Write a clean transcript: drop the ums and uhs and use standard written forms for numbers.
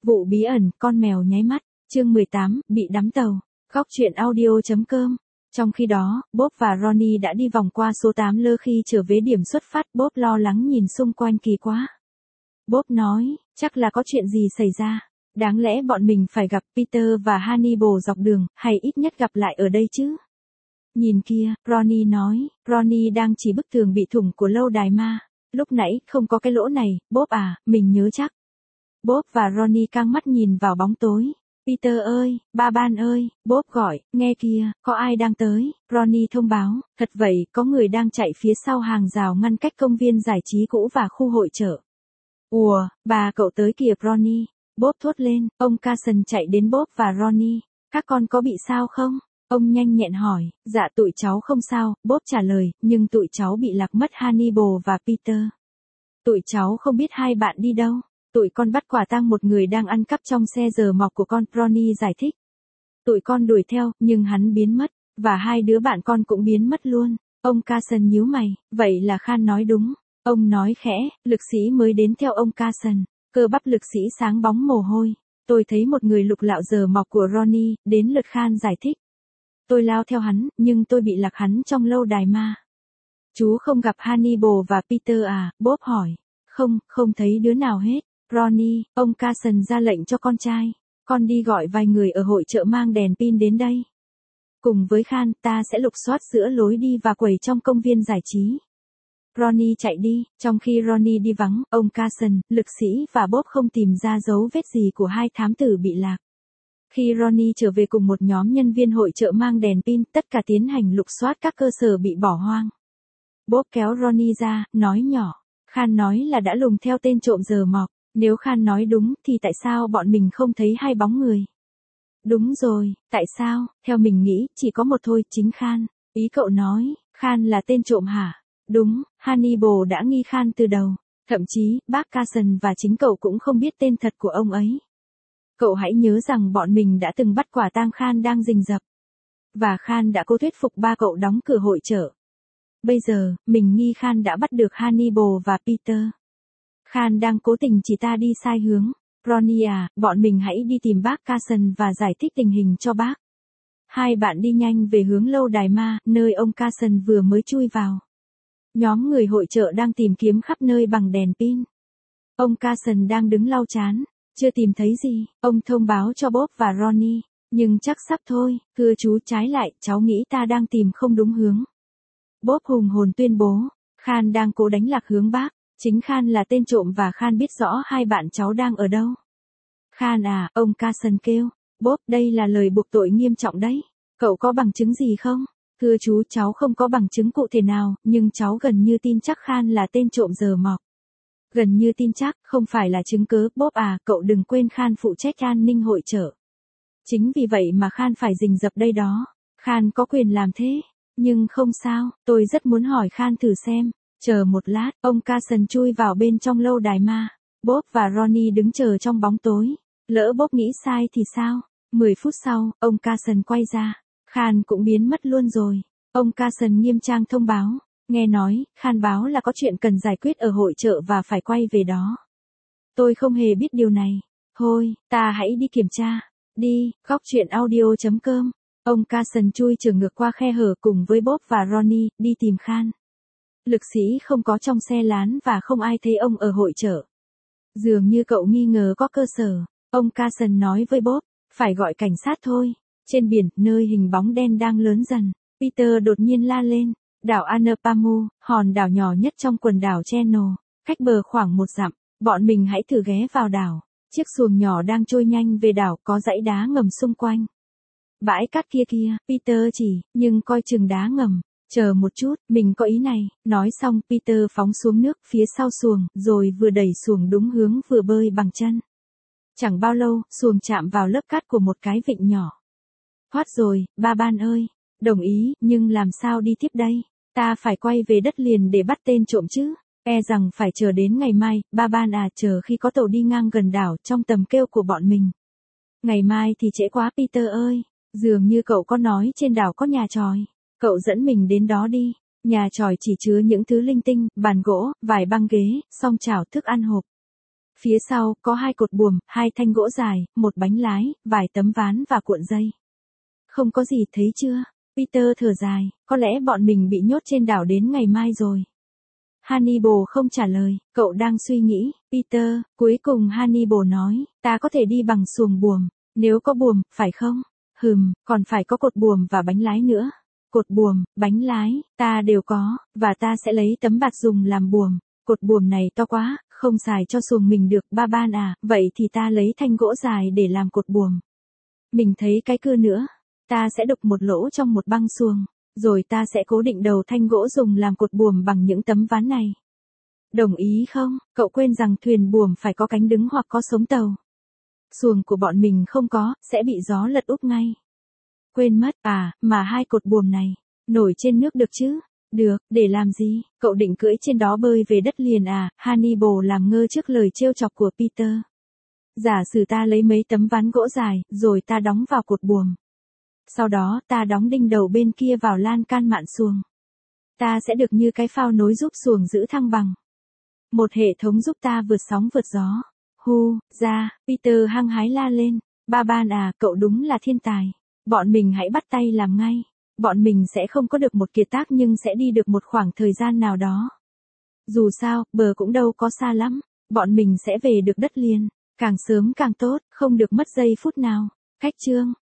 Vụ bí ẩn, con mèo nháy mắt, chương 18, bị đắm tàu, góc truyện audio.com. Trong khi đó, Bob và Ronnie đã đi vòng qua số 8 lơ khi trở về điểm xuất phát. Bob lo lắng nhìn xung quanh kỳ quá. Bob nói, chắc là có chuyện gì xảy ra. Đáng lẽ bọn mình phải gặp Peter và Hannibal dọc đường, hay ít nhất gặp lại ở đây chứ. Nhìn kia, Ronnie nói, Ronnie đang chỉ bức tường bị thủng của lâu đài ma. Lúc nãy không có cái lỗ này, Bob à, mình nhớ chắc. Bob và Ronnie căng mắt nhìn vào bóng tối. Peter ơi, ba ban ơi, Bob gọi, nghe kìa, có ai đang tới, Ronnie thông báo, thật vậy, có người đang chạy phía sau hàng rào ngăn cách công viên giải trí cũ và khu hội chợ. Ùa, bà cậu tới kìa Ronnie, Bob thốt lên, ông Carson chạy đến Bob và Ronnie, các con có bị sao không? Ông nhanh nhẹn hỏi, dạ tụi cháu không sao, Bob trả lời, nhưng tụi cháu bị lạc mất Hannibal và Peter. Tụi cháu không biết hai bạn đi đâu. Tụi con bắt quả tang một người đang ăn cắp trong xe giờ mọc của con, Ronnie giải thích. Tụi con đuổi theo, nhưng hắn biến mất, và hai đứa bạn con cũng biến mất luôn. Ông Carson nhíu mày, vậy là Khan nói đúng. Ông nói khẽ, lực sĩ mới đến theo ông Carson. Cơ bắp lực sĩ sáng bóng mồ hôi. Tôi thấy một người lục lạo giờ mọc của Ronnie, đến lượt Khan giải thích. Tôi lao theo hắn, nhưng tôi bị lạc hắn trong lâu đài ma. Chú không gặp Hannibal và Peter à? Bob hỏi. Không thấy đứa nào hết. Ronnie, ông Carson ra lệnh cho con trai. Con đi gọi vài người ở hội chợ mang đèn pin đến đây. Cùng với Khan, ta sẽ lục soát giữa lối đi và quầy trong công viên giải trí. Ronnie chạy đi, trong khi Ronnie đi vắng, ông Carson, lực sĩ và Bob không tìm ra dấu vết gì của hai thám tử bị lạc. Khi Ronnie trở về cùng một nhóm nhân viên hội chợ mang đèn pin, tất cả tiến hành lục soát các cơ sở bị bỏ hoang. Bob kéo Ronnie ra, nói nhỏ. Khan nói là đã lùng theo tên trộm giờ mọc. Nếu Khan nói đúng thì tại sao bọn mình không thấy hai bóng người? Đúng rồi, tại sao? Theo mình nghĩ, chỉ có một thôi, chính Khan. Ý cậu nói, Khan là tên trộm hả? Đúng, Hannibal đã nghi Khan từ đầu. Thậm chí, bác Carson và chính cậu cũng không biết tên thật của ông ấy. Cậu hãy nhớ rằng bọn mình đã từng bắt quả tang Khan đang rình rập. Và Khan đã cố thuyết phục ba cậu đóng cửa hội chợ. Bây giờ, mình nghi Khan đã bắt được Hannibal và Peter. Khan đang cố tình chỉ ta đi sai hướng. Ronnie à, bọn mình hãy đi tìm bác Carson và giải thích tình hình cho bác. Hai bạn đi nhanh về hướng lâu đài ma, nơi ông Carson vừa mới chui vào. Nhóm người hội chợ đang tìm kiếm khắp nơi bằng đèn pin. Ông Carson đang đứng lau chán, chưa tìm thấy gì. Ông thông báo cho Bob và Ronnie, nhưng chắc sắp thôi, thưa chú trái lại, cháu nghĩ ta đang tìm không đúng hướng. Bob hùng hồn tuyên bố, Khan đang cố đánh lạc hướng bác. Chính Khan là tên trộm và Khan biết rõ hai bạn cháu đang ở đâu. Khan à, ông Carson kêu. Bob, đây là lời buộc tội nghiêm trọng đấy. Cậu có bằng chứng gì không? Thưa chú, cháu không có bằng chứng cụ thể nào, nhưng cháu gần như tin chắc Khan là tên trộm giờ mọc. Gần như tin chắc, không phải là chứng cớ. Bob à, cậu đừng quên Khan phụ trách an ninh hội chợ. Chính vì vậy mà Khan phải rình rập đây đó. Khan có quyền làm thế. Nhưng không sao, tôi rất muốn hỏi Khan thử xem. Chờ một lát, ông Carson chui vào bên trong lâu đài ma. Bob và Ronnie đứng chờ trong bóng tối. Lỡ Bob nghĩ sai thì sao? 10 phút sau, ông Carson quay ra. Khan cũng biến mất luôn rồi. Ông Carson nghiêm trang thông báo. Nghe nói, Khan báo là có chuyện cần giải quyết ở hội chợ và phải quay về đó. Tôi không hề biết điều này. Thôi, ta hãy đi kiểm tra. Đi, góc truyện audio.com. Ông Carson chui trở ngược qua khe hở cùng với Bob và Ronnie, đi tìm Khan. Lực sĩ không có trong xe lán và không ai thấy ông ở hội chợ. Dường như cậu nghi ngờ có cơ sở. Ông Carson nói với Bob, phải gọi cảnh sát thôi. Trên biển, nơi hình bóng đen đang lớn dần, Peter đột nhiên la lên. Đảo Anapamu, hòn đảo nhỏ nhất trong quần đảo Channel, cách bờ khoảng 1 dặm. Bọn mình hãy thử ghé vào đảo. Chiếc xuồng nhỏ đang trôi nhanh về đảo, có dãy đá ngầm xung quanh. Bãi cát kia kia, Peter chỉ, nhưng coi chừng đá ngầm. Chờ một chút, mình có ý này. Nói xong Peter phóng xuống nước phía sau xuồng, rồi vừa đẩy xuồng đúng hướng vừa bơi bằng chân. Chẳng bao lâu, xuồng chạm vào lớp cát của một cái vịnh nhỏ. Thoát rồi, ba ban ơi. Đồng ý, nhưng làm sao đi tiếp đây? Ta phải quay về đất liền để bắt tên trộm chứ. E rằng phải chờ đến ngày mai, ba ban à, chờ khi có tàu đi ngang gần đảo trong tầm kêu của bọn mình. Ngày mai thì trễ quá Peter ơi. Dường như cậu có nói trên đảo có nhà tròi. Cậu dẫn mình đến đó đi. Nhà tròi chỉ chứa những thứ linh tinh, bàn gỗ, vài băng ghế, song chảo thức ăn hộp. Phía sau, có 2 cột buồm, 2 thanh gỗ dài, một bánh lái, vài tấm ván và cuộn dây. Không có gì thấy chưa? Peter thở dài, có lẽ bọn mình bị nhốt trên đảo đến ngày mai rồi. Hannibal không trả lời, cậu đang suy nghĩ, Peter, cuối cùng Hannibal nói, ta có thể đi bằng xuồng buồm, nếu có buồm, phải không? Còn phải có cột buồm và bánh lái nữa. Cột buồm, bánh lái, ta đều có, và ta sẽ lấy tấm bạt dùng làm buồm. Cột buồm này to quá, không xài cho xuồng mình được, ba ban à, vậy thì ta lấy thanh gỗ dài để làm cột buồm. Mình thấy cái cưa nữa, ta sẽ đục một lỗ trong một băng xuồng, rồi ta sẽ cố định đầu thanh gỗ dùng làm cột buồm bằng những tấm ván này. Đồng ý không? Cậu quên rằng thuyền buồm phải có cánh đứng hoặc có sống tàu. Xuồng của bọn mình không có, sẽ bị gió lật úp ngay. Quên mất, mà 2 cột buồm này, nổi trên nước được chứ? Được, để làm gì? Cậu định cưỡi trên đó bơi về đất liền à? Hannibal làm ngơ trước lời trêu chọc của Peter. Giả sử ta lấy mấy tấm ván gỗ dài, rồi ta đóng vào cột buồm. Sau đó ta đóng đinh đầu bên kia vào lan can mạn xuồng. Ta sẽ được như cái phao nối giúp xuồng giữ thăng bằng. Một hệ thống giúp ta vượt sóng vượt gió. Ra, Peter hăng hái la lên. Ba ban à, cậu đúng là thiên tài. Bọn mình hãy bắt tay làm ngay. Bọn mình sẽ không có được một kiệt tác nhưng sẽ đi được một khoảng thời gian nào đó. Dù sao, bờ cũng đâu có xa lắm. Bọn mình sẽ về được đất liền. Càng sớm càng tốt, không được mất giây phút nào. Cách chương